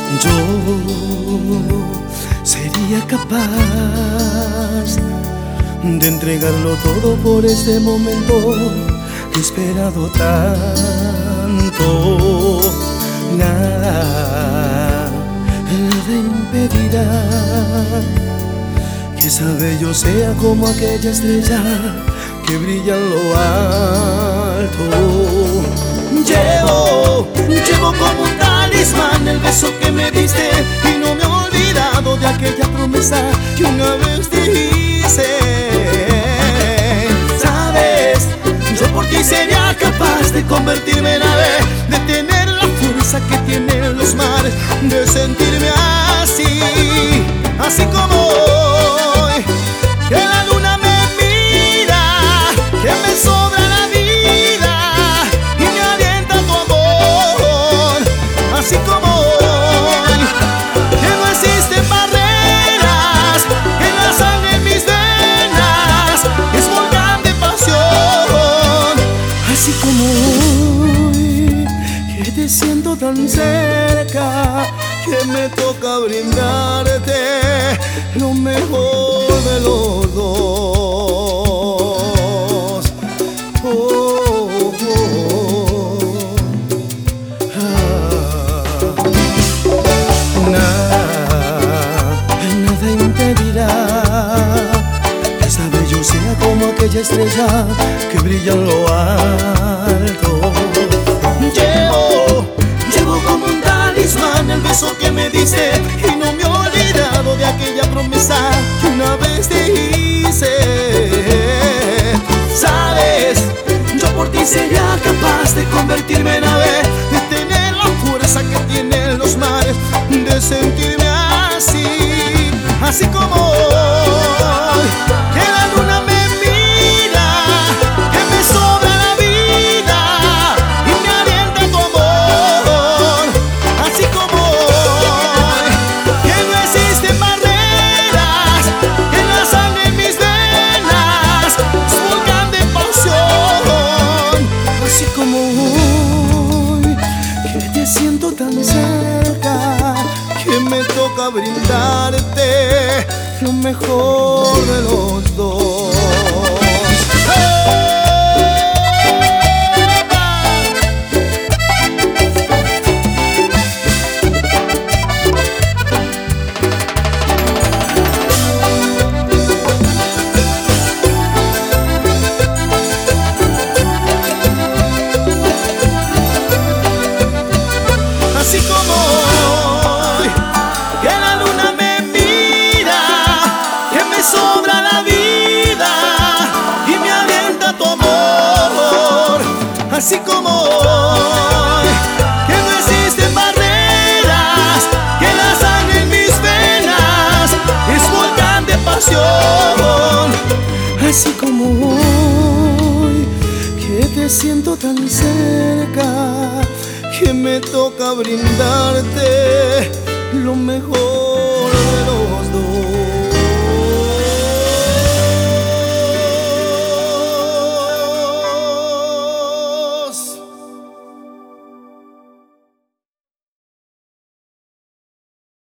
Yo sería capaz de entregarlo todo por este momento que he esperado tanto. Nada impedirá que esa bello sea como aquella estrella que brilla en lo alto. Llevo como un talismán el beso que me diste y no me he olvidado de aquella promesa que una vez te hice. Sabes, yo por ti sería capaz de convertirme en ave, de tener la fuerza que tienen los mares, de sentirme así, así como hoy, que la luna me mira, que me sobra la vida y me alienta tu amor, así como hoy, que no existen barreras, que la sangre en mis venas es volcán de pasión, así como hoy, que te siento tan cerca, que me toca brindarte lo mejor de los dos. Nada impedirá que esa bello sea como aquella estrella que brilla en lo alto. Llevo como un talismán el beso que me diste y no me he olvidado de aquella promesa que una vez te hice. Sabes, yo por ti sería capaz de convertirme en ave, de tener la fuerza que tienen los mares, de sentirme así, así como hoy, que la luna me mira, que me sobra la vida y me alienta tu amor, así como hoy, que no existen barreras, que la sangre en mis venas es volcán de pasión, así como hoy, que te siento tan cerca, que me toca brindarte lo mejor de los dos. Así como hoy, que la luna me mira, que me sobra la vida y me alienta tu amor, así como hoy, que no existen barreras, que la sangre en mis venas es volcán de pasión, así como hoy, que te siento tan cerca, que me toca brindarte lo mejor